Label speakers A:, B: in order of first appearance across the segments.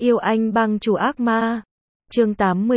A: Yêu anh bang chủ ác ma. Chương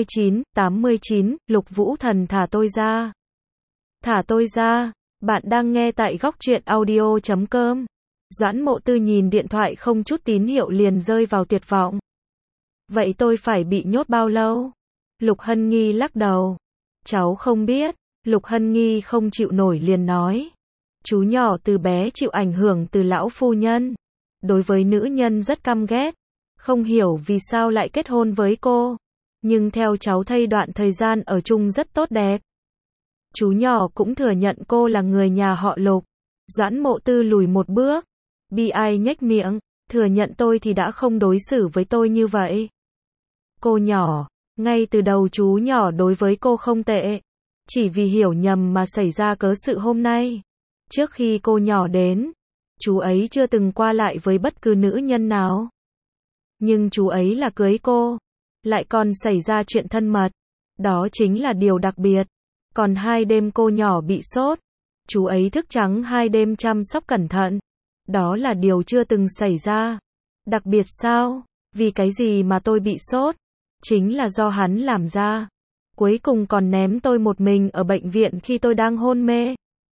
A: 89, Lục Vũ Thần thả tôi ra. Thả tôi ra. Bạn đang nghe tại góc truyện audio.com. Doãn Mộ Tư nhìn điện thoại không chút tín hiệu liền rơi vào tuyệt vọng. Vậy tôi phải bị nhốt bao lâu? Lục Hân Nghi lắc đầu. Cháu không biết. Lục Hân Nghi không chịu nổi liền nói. Chú nhỏ từ bé chịu ảnh hưởng từ lão phu nhân. Đối với nữ nhân rất căm ghét. Không hiểu vì sao lại kết hôn với cô. Nhưng theo cháu thấy đoạn thời gian ở chung rất tốt đẹp. Chú nhỏ cũng thừa nhận cô là người nhà họ Lục. Doãn Mộ Tư lùi một bước. Bi ai nhếch miệng. Thừa nhận tôi thì đã không đối xử với tôi như vậy. Cô nhỏ. Ngay từ đầu chú nhỏ đối với cô không tệ. Chỉ vì hiểu nhầm mà xảy ra cớ sự hôm nay. Trước khi cô nhỏ đến, chú ấy chưa từng qua lại với bất cứ nữ nhân nào. Nhưng chú ấy là cưới cô, lại còn xảy ra chuyện thân mật. Đó chính là điều đặc biệt. Còn 2 đêm cô nhỏ bị sốt, chú ấy thức trắng 2 đêm chăm sóc cẩn thận. Đó là điều chưa từng xảy ra. Đặc biệt sao? Vì cái gì mà tôi bị sốt? Chính là do hắn làm ra. Cuối cùng còn ném tôi một mình ở bệnh viện khi tôi đang hôn mê.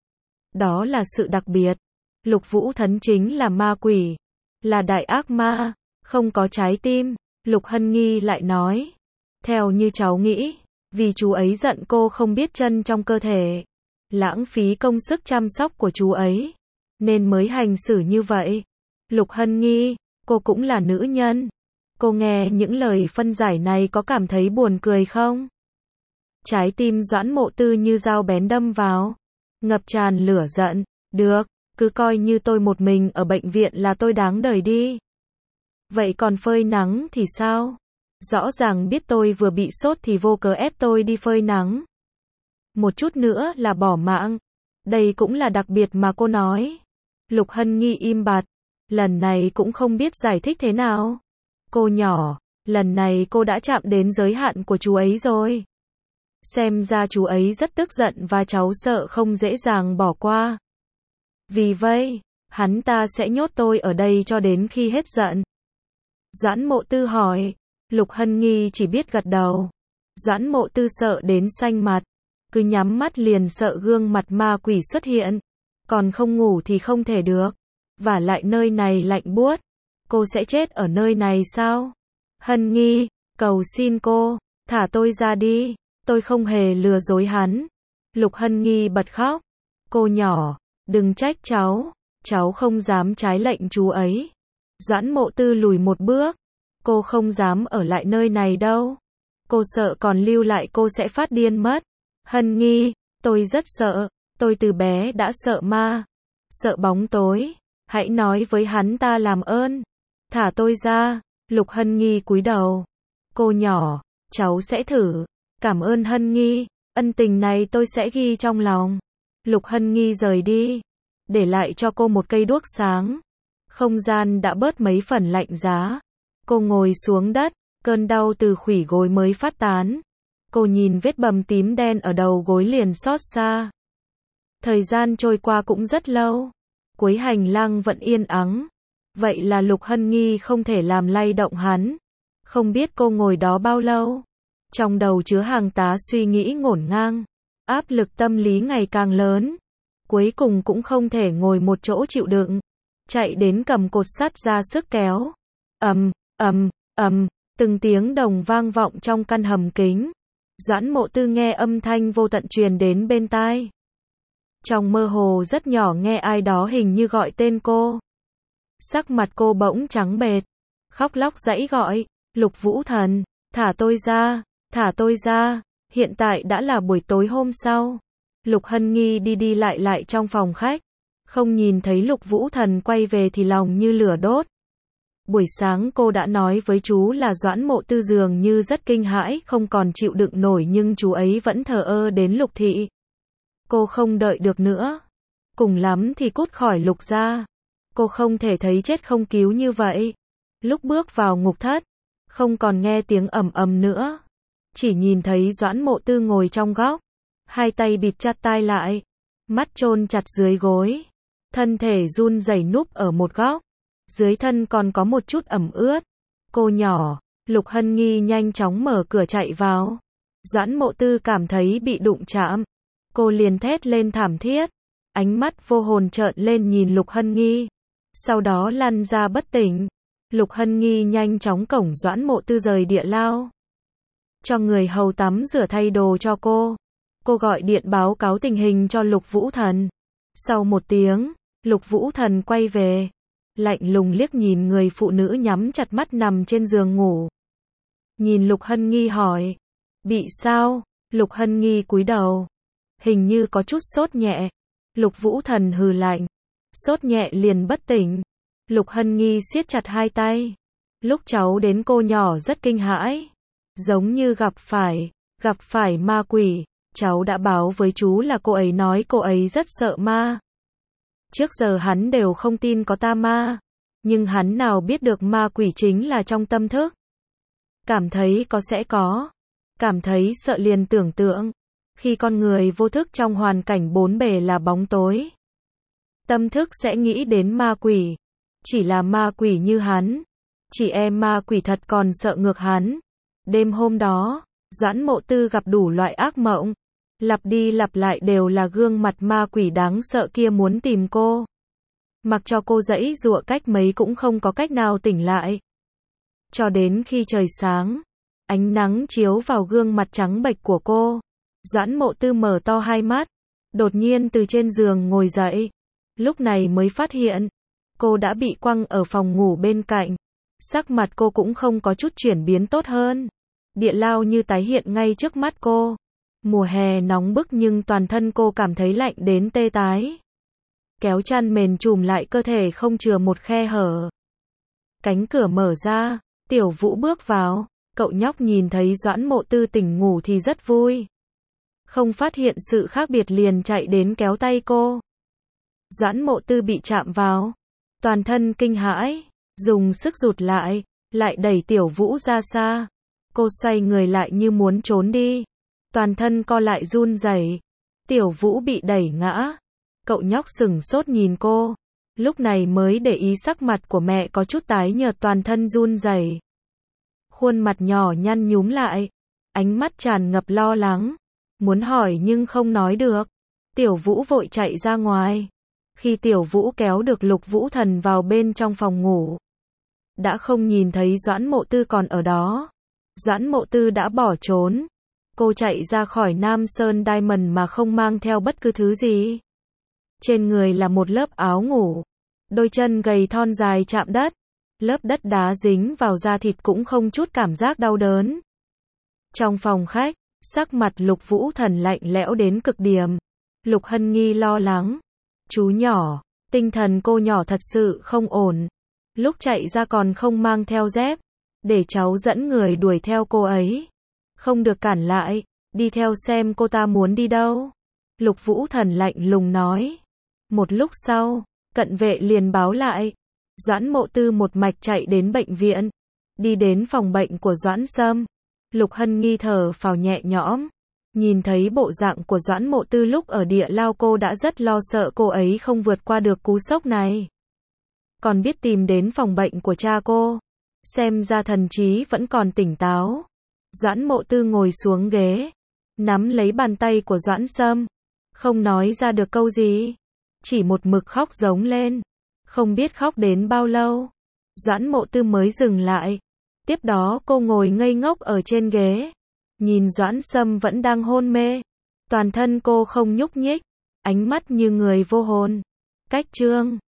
A: Đó là sự đặc biệt. Lục Vũ Thần chính là ma quỷ, là đại ác ma, không có trái tim. Lục Hân Nghi lại nói. Theo như cháu nghĩ, vì chú ấy giận cô không biết chân trong cơ thể, lãng phí công sức chăm sóc của chú ấy, nên mới hành xử như vậy. Lục Hân Nghi, cô cũng là nữ nhân. Cô nghe những lời phân giải này có cảm thấy buồn cười không? Trái tim Doãn Mộ Tư như dao bén đâm vào, ngập tràn lửa giận. Được, cứ coi như tôi một mình ở bệnh viện là tôi đáng đời đi. Vậy còn phơi nắng thì sao? Rõ ràng biết tôi vừa bị sốt thì vô cớ ép tôi đi phơi nắng. Một chút nữa là bỏ mạng. Đây cũng là đặc biệt mà cô nói. Lục Hân Nghi im bặt. Lần này cũng không biết giải thích thế nào. Cô nhỏ, lần này cô đã chạm đến giới hạn của chú ấy rồi. Xem ra chú ấy rất tức giận và cháu sợ không dễ dàng bỏ qua. Vì vậy, hắn ta sẽ nhốt tôi ở đây cho đến khi hết giận. Doãn Mộ Tư hỏi. Lục Hân Nghi chỉ biết gật đầu. Doãn Mộ Tư sợ đến xanh mặt. Cứ nhắm mắt liền sợ gương mặt ma quỷ xuất hiện. Còn không ngủ thì không thể được. Vả lại nơi này lạnh buốt. Cô sẽ chết ở nơi này sao? Hân Nghi, cầu xin cô, thả tôi ra đi. Tôi không hề lừa dối hắn. Lục Hân Nghi bật khóc. Cô nhỏ, đừng trách cháu. Cháu không dám trái lệnh chú ấy. Doãn Mộ Tư lùi một bước. Cô không dám ở lại nơi này đâu. Cô sợ còn lưu lại cô sẽ phát điên mất. Hân Nghi, tôi rất sợ. Tôi từ bé đã sợ ma. Sợ bóng tối. Hãy nói với hắn ta làm ơn. Thả tôi ra. Lục Hân Nghi cúi đầu. Cô nhỏ, cháu sẽ thử. Cảm ơn Hân Nghi. Ân tình này tôi sẽ ghi trong lòng. Lục Hân Nghi rời đi. Để lại cho cô một cây đuốc sáng. Không gian đã bớt mấy phần lạnh giá. Cô ngồi xuống đất. Cơn đau từ khuỷu gối mới phát tán. Cô nhìn vết bầm tím đen ở đầu gối liền xót xa. Thời gian trôi qua cũng rất lâu. Cuối hành lang vẫn yên ắng. Vậy là Lục Hân Nghi không thể làm lay động hắn. Không biết cô ngồi đó bao lâu. Trong đầu chứa hàng tá suy nghĩ ngổn ngang. Áp lực tâm lý ngày càng lớn. Cuối cùng cũng không thể ngồi một chỗ chịu đựng. Chạy đến cầm cột sắt ra sức kéo. Ầm, ầm, ầm, từng tiếng đồng vang vọng trong căn hầm kính. Doãn Mộ Tư nghe âm thanh vô tận truyền đến bên tai. Trong mơ hồ rất nhỏ nghe ai đó hình như gọi tên cô. Sắc mặt cô bỗng trắng bệch, khóc lóc giãy gọi. Lục Vũ Thần, thả tôi ra, thả tôi ra. Hiện tại đã là buổi tối hôm sau. Lục Hân Nghi đi đi lại lại trong phòng khách. Không nhìn thấy Lục Vũ Thần quay về thì lòng như lửa đốt. Buổi sáng cô đã nói với chú là Doãn Mộ Tư dường như rất kinh hãi, không còn chịu đựng nổi nhưng chú ấy vẫn thờ ơ đến Lục thị. Cô không đợi được nữa. Cùng lắm thì cút khỏi Lục gia. Cô không thể thấy chết không cứu như vậy. Lúc bước vào ngục thất, không còn nghe tiếng ầm ầm nữa. Chỉ nhìn thấy Doãn Mộ Tư ngồi trong góc. 2 tay bịt chặt tai lại. Mắt chôn chặt dưới gối. Thân thể run rẩy núp ở một góc. Dưới thân còn có một chút ẩm ướt. Cô nhỏ, Lục Hân Nghi nhanh chóng mở cửa chạy vào. Doãn Mộ Tư cảm thấy bị đụng chạm. Cô liền thét lên thảm thiết. Ánh mắt vô hồn trợn lên nhìn Lục Hân Nghi. Sau đó lăn ra bất tỉnh. Lục Hân Nghi nhanh chóng cổng Doãn Mộ Tư rời địa lao. Cho người hầu tắm rửa thay đồ cho cô. Cô gọi điện báo cáo tình hình cho Lục Vũ Thần. Sau 1 tiếng, Lục Vũ Thần quay về. Lạnh lùng liếc nhìn người phụ nữ nhắm chặt mắt nằm trên giường ngủ. Nhìn Lục Hân Nghi hỏi. Bị sao? Lục Hân Nghi cúi đầu. Hình như có chút sốt nhẹ. Lục Vũ Thần hừ lạnh. Sốt nhẹ liền bất tỉnh. Lục Hân Nghi siết chặt hai tay. Lúc cháu đến cô nhỏ rất kinh hãi. Giống như gặp phải ma quỷ. Cháu đã báo với chú là cô ấy nói cô ấy rất sợ ma. Trước giờ hắn đều không tin có tà ma. Nhưng hắn nào biết được ma quỷ chính là trong tâm thức. Cảm thấy có sẽ có. Cảm thấy sợ liền tưởng tượng. Khi con người vô thức trong hoàn cảnh bốn bề là bóng tối. Tâm thức sẽ nghĩ đến ma quỷ. Chỉ là ma quỷ như hắn. Chỉ ma quỷ thật còn sợ ngược hắn. Đêm hôm đó, Doãn Mộ Tư gặp đủ loại ác mộng. Lặp đi lặp lại đều là gương mặt ma quỷ đáng sợ kia muốn tìm cô. Mặc cho cô giãy giụa cách mấy cũng không có cách nào tỉnh lại. Cho đến khi trời sáng, ánh nắng chiếu vào gương mặt trắng bệch của cô. Doãn Mộ Tư mở to hai mắt, đột nhiên từ trên giường ngồi dậy. Lúc này mới phát hiện, cô đã bị quăng ở phòng ngủ bên cạnh. Sắc mặt cô cũng không có chút chuyển biến tốt hơn. Địa lao như tái hiện ngay trước mắt cô. Mùa hè nóng bức nhưng toàn thân cô cảm thấy lạnh đến tê tái. Kéo chăn mền trùm lại cơ thể không chừa một khe hở. Cánh cửa mở ra, Tiểu Vũ bước vào. Cậu nhóc nhìn thấy Doãn Mộ Tư tỉnh ngủ thì rất vui. Không phát hiện sự khác biệt liền chạy đến kéo tay cô. Doãn Mộ Tư bị chạm vào. Toàn thân kinh hãi, dùng sức rụt lại đẩy Tiểu Vũ ra xa. Cô xoay người lại như muốn trốn đi. Toàn thân co lại run rẩy. Tiểu Vũ bị đẩy ngã. Cậu nhóc sửng sốt nhìn cô. Lúc này mới để ý sắc mặt của mẹ có chút tái nhợt, toàn thân run rẩy. Khuôn mặt nhỏ nhăn nhúm lại. Ánh mắt tràn ngập lo lắng. Muốn hỏi nhưng không nói được. Tiểu Vũ vội chạy ra ngoài. Khi Tiểu Vũ kéo được Lục Vũ Thần vào bên trong phòng ngủ, đã không nhìn thấy Doãn Mộ Tư còn ở đó. Doãn Mộ Tư đã bỏ trốn. Cô chạy ra khỏi Nam Sơn Diamond mà không mang theo bất cứ thứ gì. Trên người là một lớp áo ngủ. Đôi chân gầy thon dài chạm đất. Lớp đất đá dính vào da thịt cũng không chút cảm giác đau đớn. Trong phòng khách, sắc mặt Lục Vũ Thần lạnh lẽo đến cực điểm. Lục Hân Nghi lo lắng. Chú nhỏ, tinh thần cô nhỏ thật sự không ổn. Lúc chạy ra còn không mang theo dép. Để cháu dẫn người đuổi theo cô ấy. Không được cản lại, đi theo xem cô ta muốn đi đâu. Lục Vũ Thần lạnh lùng nói. Một lúc sau, cận vệ liền báo lại. Doãn Mộ Tư một mạch chạy đến bệnh viện. Đi đến phòng bệnh của Doãn Sâm. Lục Hân Nghi thở phào nhẹ nhõm. Nhìn thấy bộ dạng của Doãn Mộ Tư lúc ở địa lao, cô đã rất lo sợ cô ấy không vượt qua được cú sốc này. Còn biết tìm đến phòng bệnh của cha cô. Xem ra thần trí vẫn còn tỉnh táo. Doãn Mộ Tư ngồi xuống ghế, nắm lấy bàn tay của Doãn Sâm. Không nói ra được câu gì. Chỉ một mực khóc giống lên. Không biết khóc đến bao lâu. Doãn Mộ Tư mới dừng lại. Tiếp đó cô ngồi ngây ngốc ở trên ghế. Nhìn Doãn Sâm vẫn đang hôn mê. Toàn thân cô không nhúc nhích. Ánh mắt như người vô hồn. Cách chương